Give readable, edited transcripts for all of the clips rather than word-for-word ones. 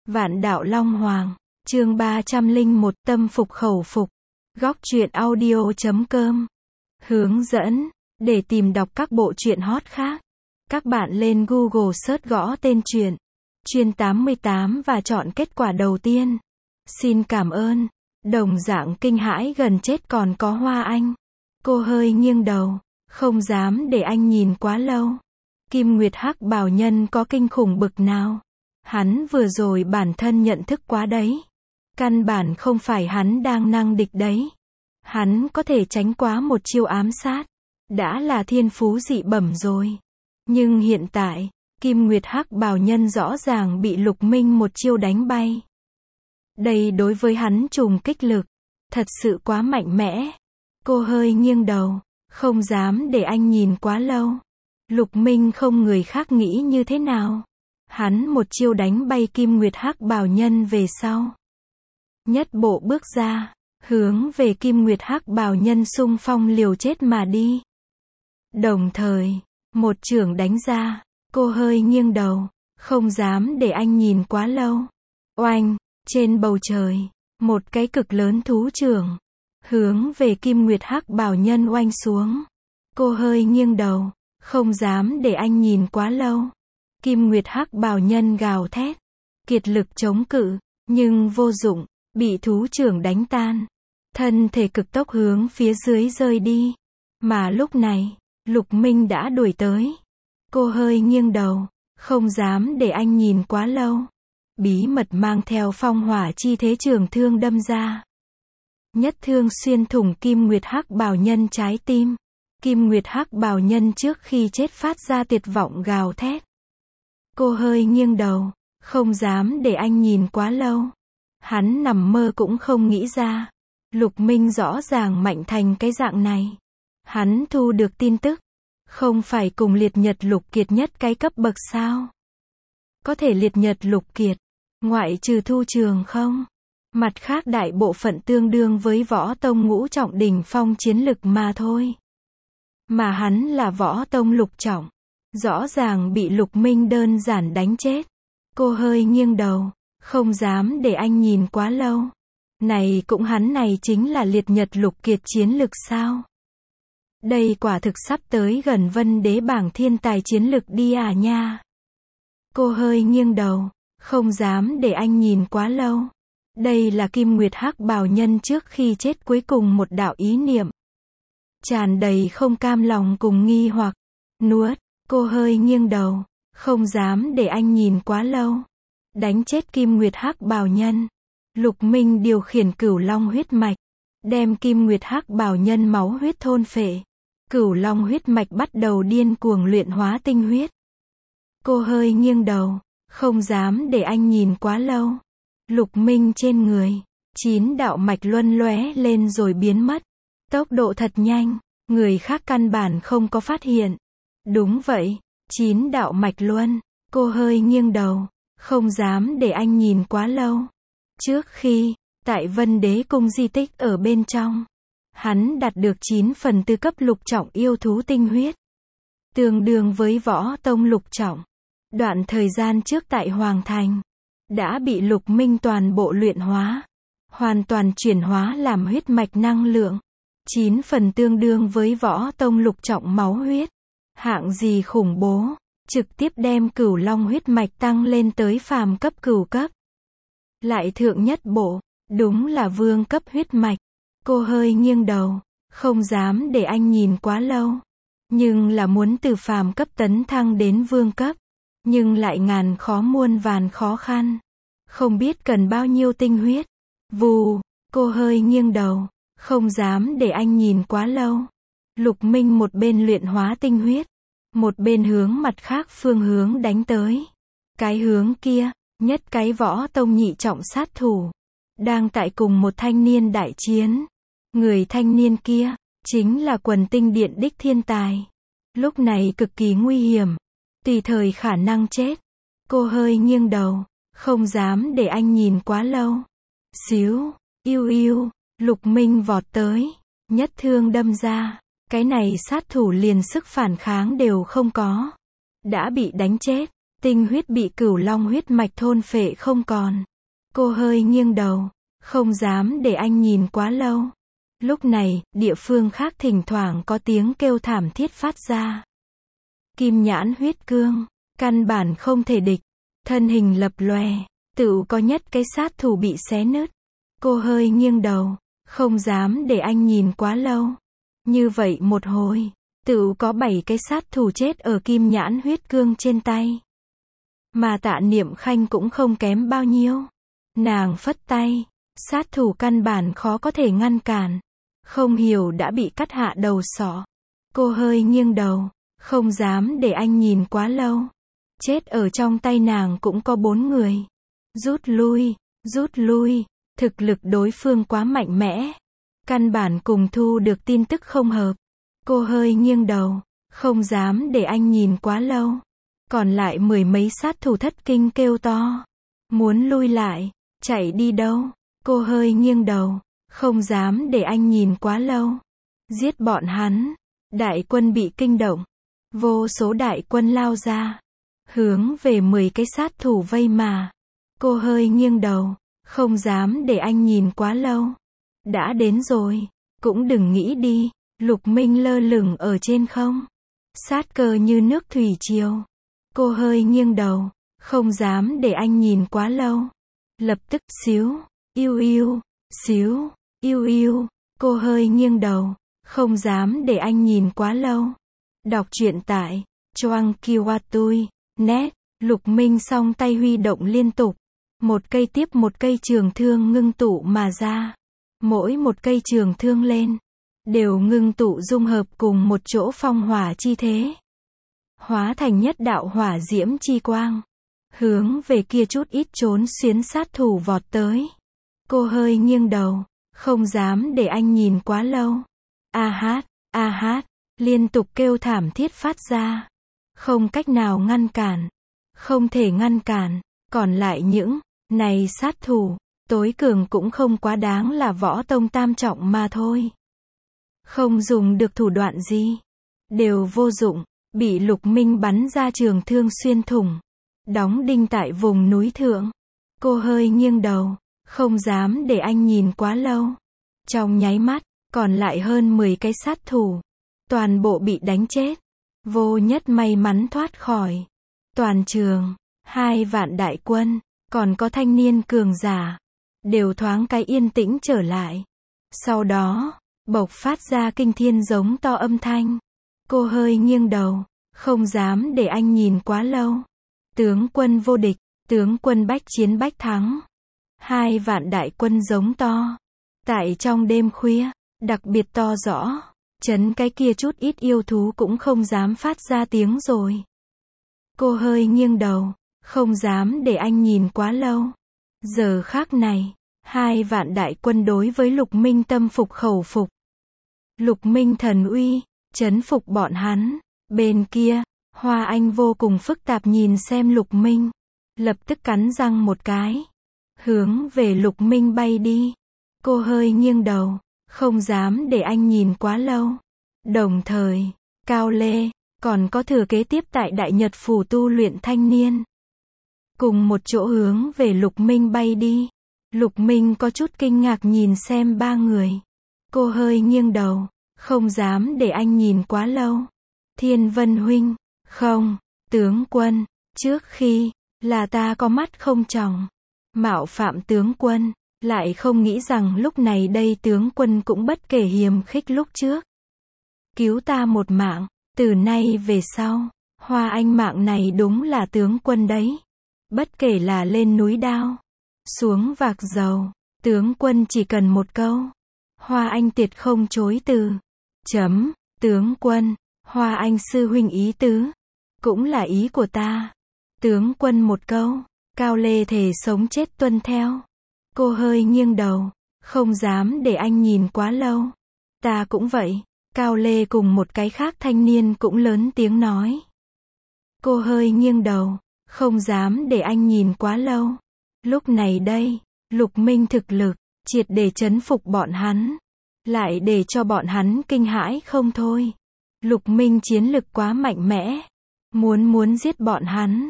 Vạn đạo Long Hoàng, chương 301 tâm phục khẩu phục. Góc truyện audio.com. Hướng dẫn, để tìm đọc các bộ truyện hot khác. Các bạn lên Google search gõ tên truyện Chuyên 88 và chọn kết quả đầu tiên. Xin cảm ơn. Đồng dạng kinh hãi gần chết còn có Hoa Anh. Cô hơi nghiêng đầu, không dám để anh nhìn quá lâu. Kim Nguyệt Hắc Bào Nhân có kinh khủng bực nào? Hắn vừa rồi bản thân nhận thức quá đấy. Căn bản không phải hắn đang năng địch đấy. Hắn có thể tránh quá một chiêu ám sát. Đã là thiên phú dị bẩm rồi. Nhưng hiện tại, Kim Nguyệt Hắc Bào Nhân rõ ràng bị Lục Minh một chiêu đánh bay. Đây đối với hắn trùng kích lực. Thật sự quá mạnh mẽ. Cô hơi nghiêng đầu, không dám để anh nhìn quá lâu. Lục Minh không người khác nghĩ như thế nào. Hắn một chiêu đánh bay Kim Nguyệt Hắc Bào Nhân về sau. Nhất bộ bước ra, hướng về Kim Nguyệt Hắc Bào Nhân xung phong liều chết mà đi. Đồng thời, một chưởng đánh ra, cô hơi nghiêng đầu, không dám để anh nhìn quá lâu. Oanh, trên bầu trời, một cái cực lớn thú chưởng, hướng về Kim Nguyệt Hắc Bào Nhân oanh xuống. Cô hơi nghiêng đầu, không dám để anh nhìn quá lâu. Kim Nguyệt Hắc Bào Nhân gào thét, kiệt lực chống cự, nhưng vô dụng, bị thú chưởng đánh tan. Thân thể cực tốc hướng phía dưới rơi đi. Mà lúc này, Lục Minh đã đuổi tới. Cô hơi nghiêng đầu, không dám để anh nhìn quá lâu. Bí mật mang theo phong hỏa chi thế trường thương đâm ra. Nhất thương xuyên thủng Kim Nguyệt Hắc Bào Nhân trái tim. Kim Nguyệt Hắc Bào Nhân trước khi chết phát ra tuyệt vọng gào thét. Cô hơi nghiêng đầu, không dám để anh nhìn quá lâu. Hắn nằm mơ cũng không nghĩ ra. Lục Minh rõ ràng mạnh thành cái dạng này. Hắn thu được tin tức. Không phải cùng liệt nhật Lục Kiệt nhất cái cấp bậc sao? Có thể liệt nhật Lục Kiệt, ngoại trừ Thu Trường không? Mặt khác đại bộ phận tương đương với võ tông ngũ trọng đỉnh phong chiến lực mà thôi. Mà hắn là võ tông lục trọng. Rõ ràng bị Lục Minh đơn giản đánh chết. Cô hơi nghiêng đầu, không dám để anh nhìn quá lâu. Này cũng hắn này chính là liệt nhật Lục Kiệt chiến lực sao? Đây quả thực sắp tới gần Vân Đế bảng thiên tài chiến lực đi à nha. Cô hơi nghiêng đầu, không dám để anh nhìn quá lâu. Đây là Kim Nguyệt Hắc Bào Nhân trước khi chết cuối cùng một đạo ý niệm. Tràn đầy không cam lòng cùng nghi hoặc. Nuốt, cô hơi nghiêng đầu, không dám để anh nhìn quá lâu. Đánh chết Kim Nguyệt Hắc Bào Nhân. Lục Minh điều khiển Cửu Long huyết mạch, đem Kim Nguyệt Hắc Bào Nhân máu huyết thôn phệ. Cửu Long huyết mạch bắt đầu điên cuồng luyện hóa tinh huyết. Cô hơi nghiêng đầu, không dám để anh nhìn quá lâu. Lục Minh trên người, 9 đạo mạch luân lóe lên rồi biến mất. Tốc độ thật nhanh, người khác căn bản không có phát hiện. Đúng vậy, 9 đạo mạch luân. Cô hơi nghiêng đầu, không dám để anh nhìn quá lâu. Trước khi, tại Vân Đế cung di tích ở bên trong, hắn đạt được 9/4 cấp lục trọng yêu thú tinh huyết. Tương đương với võ tông lục trọng. Đoạn thời gian trước tại Hoàng Thành, đã bị Lục Minh toàn bộ luyện hóa. Hoàn toàn chuyển hóa làm huyết mạch năng lượng. 9 phần tương đương với võ tông lục trọng máu huyết. Hạng gì khủng bố, trực tiếp đem Cửu Long huyết mạch tăng lên tới phàm cấp cửu cấp. Lại thượng nhất bộ, đúng là vương cấp huyết mạch. Cô hơi nghiêng đầu, không dám để anh nhìn quá lâu. Nhưng là muốn từ phàm cấp tấn thăng đến vương cấp. Nhưng lại ngàn khó muôn vàn khó khăn. Không biết cần bao nhiêu tinh huyết. Vù, cô hơi nghiêng đầu, không dám để anh nhìn quá lâu. Lục Minh một bên luyện hóa tinh huyết, một bên hướng mặt khác phương hướng đánh tới. Cái hướng kia, nhất cái võ tông nhị trọng sát thủ, đang tại cùng một thanh niên đại chiến. Người thanh niên kia, chính là Quần Tinh Điện đích thiên tài. Lúc này cực kỳ nguy hiểm, tùy thời khả năng chết. Cô hơi nghiêng đầu, không dám để anh nhìn quá lâu. Xíu, yêu yêu, Lục Minh vọt tới, nhất thương đâm ra. Cái này sát thủ liền sức phản kháng đều không có. Đã bị đánh chết. Tinh huyết bị Cửu Long huyết mạch thôn phệ không còn. Cô hơi nghiêng đầu, không dám để anh nhìn quá lâu. Lúc này, địa phương khác thỉnh thoảng có tiếng kêu thảm thiết phát ra. Kim Nhãn huyết cương, căn bản không thể địch. Thân hình lập lòe, tựu có nhất cái sát thủ bị xé nứt. Cô hơi nghiêng đầu, không dám để anh nhìn quá lâu. Như vậy một hồi, tựu có 7 cái sát thủ chết ở Kim Nhãn huyết cương trên tay. Mà Tạ Niệm Khanh cũng không kém bao nhiêu. Nàng phất tay, sát thủ căn bản khó có thể ngăn cản. Không hiểu đã bị cắt hạ đầu sọ. Cô hơi nghiêng đầu, không dám để anh nhìn quá lâu. Chết ở trong tay nàng cũng có 4 người. Rút lui, thực lực đối phương quá mạnh mẽ. Căn bản cùng thu được tin tức không hợp. Cô hơi nghiêng đầu, không dám để anh nhìn quá lâu. Còn lại 10 mấy sát thủ thất kinh kêu to. Muốn lui lại, chạy đi đâu? Cô hơi nghiêng đầu, không dám để anh nhìn quá lâu. Giết bọn hắn. Đại quân bị kinh động. Vô số đại quân lao ra. Hướng về 10 cái sát thủ vây mà. Cô hơi nghiêng đầu, không dám để anh nhìn quá lâu. Đã đến rồi, cũng đừng nghĩ đi. Lục Minh lơ lửng ở trên không. Sát cơ như nước thủy triều. Cô hơi nghiêng đầu, không dám để anh nhìn quá lâu. Lập tức, xíu, yêu, cô hơi nghiêng đầu, không dám để anh nhìn quá lâu. Đọc truyện tại Choang Kiwatui, net. Lục Minh song tay huy động liên tục. Một cây tiếp một cây trường thương ngưng tụ mà ra. Mỗi một cây trường thương lên, đều ngưng tụ dung hợp cùng một chỗ phong hỏa chi thế. Hóa thành nhất đạo hỏa diễm chi quang. Hướng về kia chút ít trốn xuyến sát thủ vọt tới. Cô hơi nghiêng đầu, không dám để anh nhìn quá lâu. A hát, liên tục kêu thảm thiết phát ra. Không cách nào ngăn cản. Không thể ngăn cản. Còn lại những này sát thủ, tối cường cũng không quá đáng là võ tông tam trọng mà thôi. Không dùng được thủ đoạn gì. Đều vô dụng, bị Lục Minh bắn ra trường thương xuyên thủng. Đóng đinh tại vùng núi thượng. Cô hơi nghiêng đầu, không dám để anh nhìn quá lâu. Trong nháy mắt, còn lại hơn 10 cái sát thủ. Toàn bộ bị đánh chết. Vô nhất may mắn thoát khỏi. Toàn trường, 2 vạn đại quân, còn có thanh niên cường giả. Đều thoáng cái yên tĩnh trở lại. Sau đó, bộc phát ra kinh thiên giống to âm thanh. Cô hơi nghiêng đầu, không dám để anh nhìn quá lâu. Tướng quân vô địch, tướng quân bách chiến bách thắng. 2 vạn đại quân giống to. Tại trong đêm khuya, đặc biệt to rõ. Chấn cái kia chút ít yêu thú cũng không dám phát ra tiếng rồi. Cô hơi nghiêng đầu, không dám để anh nhìn quá lâu. Giờ khác này, 2 vạn đại quân đối với Lục Minh tâm phục khẩu phục. Lục Minh thần uy, chấn phục bọn hắn. Bên kia, Hoa Anh vô cùng phức tạp nhìn xem Lục Minh. Lập tức cắn răng một cái. Hướng về Lục Minh bay đi. Cô hơi nghiêng đầu, không dám để anh nhìn quá lâu. Đồng thời, Cao Lê, còn có thừa kế tiếp tại Đại Nhật Phủ tu luyện thanh niên. Cùng một chỗ hướng về Lục Minh bay đi. Lục Minh có chút kinh ngạc nhìn xem 3 người. Cô hơi nghiêng đầu, không dám để anh nhìn quá lâu. Thiên Vân huynh, không, tướng quân, trước khi, là ta có mắt không tròng. Mạo phạm tướng quân, lại không nghĩ rằng lúc này đây tướng quân cũng bất kể hiềm khích lúc trước. Cứu ta một mạng, từ nay về sau, Hoa Anh mạng này đúng là tướng quân đấy. Bất kể là lên núi đao, xuống vạc dầu, tướng quân chỉ cần một câu. Hoa Anh tuyệt không chối từ. Tướng quân, Hoa Anh sư huynh ý tứ, cũng là ý của ta. Tướng quân một câu, Cao Lê thề sống chết tuân theo. Cô hơi nghiêng đầu, không dám để anh nhìn quá lâu. Ta cũng vậy. Cao Lê cùng một cái khác thanh niên cũng lớn tiếng nói. Cô hơi nghiêng đầu, không dám để anh nhìn quá lâu. Lúc này đây, Lục Minh thực lực, triệt để chấn phục bọn hắn. Lại để cho bọn hắn kinh hãi không thôi. Lục Minh chiến lực quá mạnh mẽ. Muốn giết bọn hắn.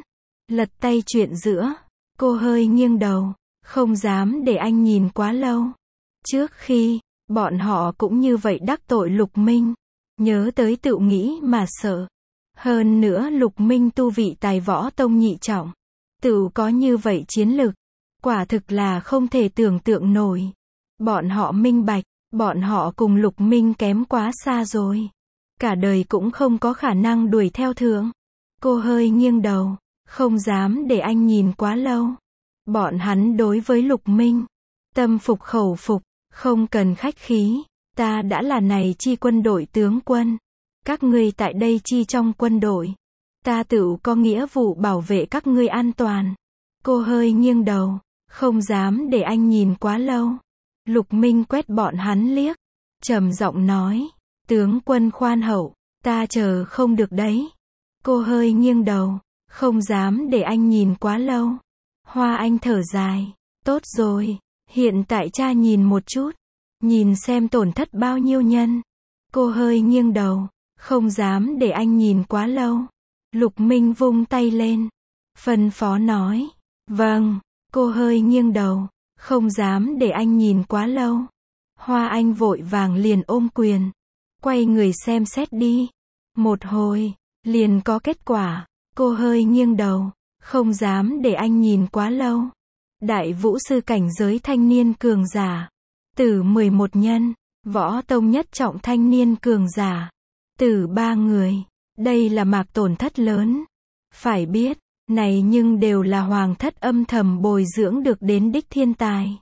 Lật tay chuyện giữa. Cô hơi nghiêng đầu. Không dám để anh nhìn quá lâu. Trước khi, bọn họ cũng như vậy đắc tội Lục Minh. Nhớ tới tự nghĩ mà sợ. Hơn nữa Lục Minh tu vị tài võ tông nhị trọng. Tự có như vậy chiến lực. Quả thực là không thể tưởng tượng nổi. Bọn họ minh bạch, bọn họ cùng Lục Minh kém quá xa rồi. Cả đời cũng không có khả năng đuổi theo thượng. Cô hơi nghiêng đầu, không dám để anh nhìn quá lâu. Bọn hắn đối với Lục Minh, tâm phục khẩu phục, không cần khách khí. Ta đã là này chi quân đội tướng quân. Các ngươi tại đây chi trong quân đội. Ta tự có nghĩa vụ bảo vệ các ngươi an toàn. Cô hơi nghiêng đầu, không dám để anh nhìn quá lâu. Lục Minh quét bọn hắn liếc, trầm giọng nói, tướng quân khoan hậu, ta chờ không được đấy. Cô hơi nghiêng đầu, không dám để anh nhìn quá lâu. Hoa Anh thở dài, tốt rồi, hiện tại cha nhìn một chút, nhìn xem tổn thất bao nhiêu nhân. Cô hơi nghiêng đầu, không dám để anh nhìn quá lâu. Lục Minh vung tay lên, phân phó nói, vâng. Cô hơi nghiêng đầu, không dám để anh nhìn quá lâu. Hoa Anh vội vàng liền ôm quyền, quay người xem xét đi. Một hồi, liền có kết quả. Cô hơi nghiêng đầu, không dám để anh nhìn quá lâu. Đại vũ sư cảnh giới thanh niên cường giả, tử 11 nhân, võ tông nhất trọng thanh niên cường giả, tử 3 người. Đây là mạc tổn thất lớn. Phải biết, này nhưng đều là hoàng thất âm thầm bồi dưỡng được đến đích thiên tài.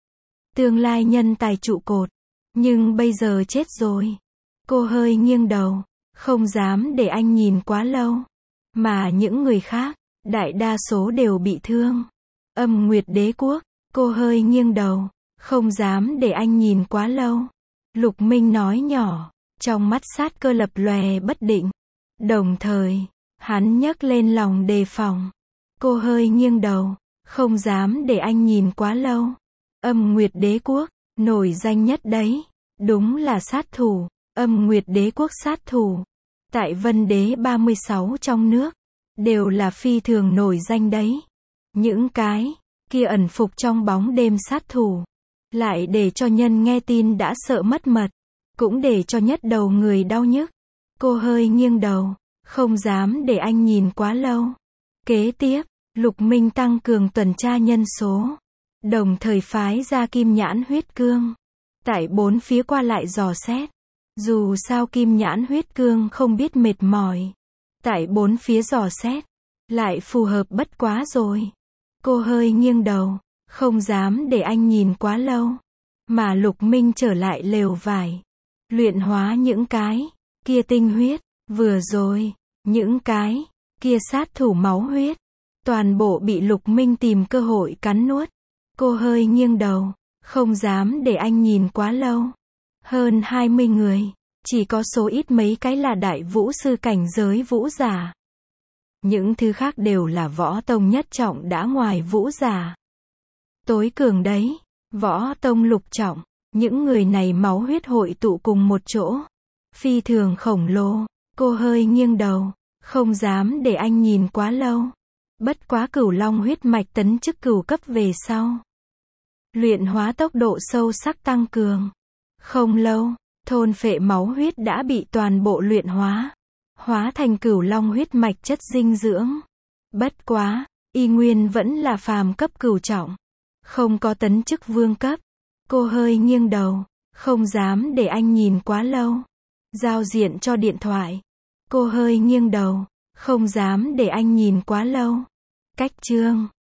Tương lai nhân tài trụ cột. Nhưng bây giờ chết rồi. Cô hơi nghiêng đầu, không dám để anh nhìn quá lâu. Mà những người khác, đại đa số đều bị thương. Âm Nguyệt Đế Quốc, cô hơi nghiêng đầu, không dám để anh nhìn quá lâu. Lục Minh nói nhỏ, trong mắt sát cơ lập lòe bất định. Đồng thời, hắn nhấc lên lòng đề phòng. Cô hơi nghiêng đầu, không dám để anh nhìn quá lâu. Âm Nguyệt Đế Quốc, nổi danh nhất đấy. Đúng là sát thủ. Âm Nguyệt Đế Quốc sát thủ. Tại Vân Đế 36 trong nước, đều là phi thường nổi danh đấy. Những cái kia ẩn phục trong bóng đêm sát thủ, lại để cho nhân nghe tin đã sợ mất mật, cũng để cho nhất đầu người đau nhức. Cô hơi nghiêng đầu, không dám để anh nhìn quá lâu. Kế tiếp, Lục Minh tăng cường tuần tra nhân số, đồng thời phái ra Kim Nhãn Huyết Cương, tại bốn phía qua lại dò xét. Dù sao Kim Nhãn Huyết Cương không biết mệt mỏi, tại bốn phía dò xét, lại phù hợp bất quá rồi. Cô hơi nghiêng đầu, không dám để anh nhìn quá lâu. Mà Lục Minh trở lại lều vải, luyện hóa những cái kia tinh huyết. Vừa rồi, những cái kia sát thủ máu huyết, toàn bộ bị Lục Minh tìm cơ hội cắn nuốt. Cô hơi nghiêng đầu, không dám để anh nhìn quá lâu. Hơn 20 người, chỉ có số ít mấy cái là đại vũ sư cảnh giới vũ giả. Những thứ khác đều là võ tông nhất trọng đã ngoài vũ giả. Tối cường đấy, võ tông lục trọng. Những người này máu huyết hội tụ cùng một chỗ, phi thường khổng lồ. Cô hơi nghiêng đầu, không dám để anh nhìn quá lâu. Bất quá Cửu Long huyết mạch tấn chức cửu cấp về sau, luyện hóa tốc độ sâu sắc tăng cường. Không lâu, thôn phệ máu huyết đã bị toàn bộ luyện hóa thành Cửu Long huyết mạch chất dinh dưỡng. Bất quá, y nguyên vẫn là phàm cấp cửu trọng, không có tấn chức vương cấp. Cô hơi nghiêng đầu, không dám để anh nhìn quá lâu. Giao diện cho điện thoại. Cô hơi nghiêng đầu, không dám để anh nhìn quá lâu. Cách chương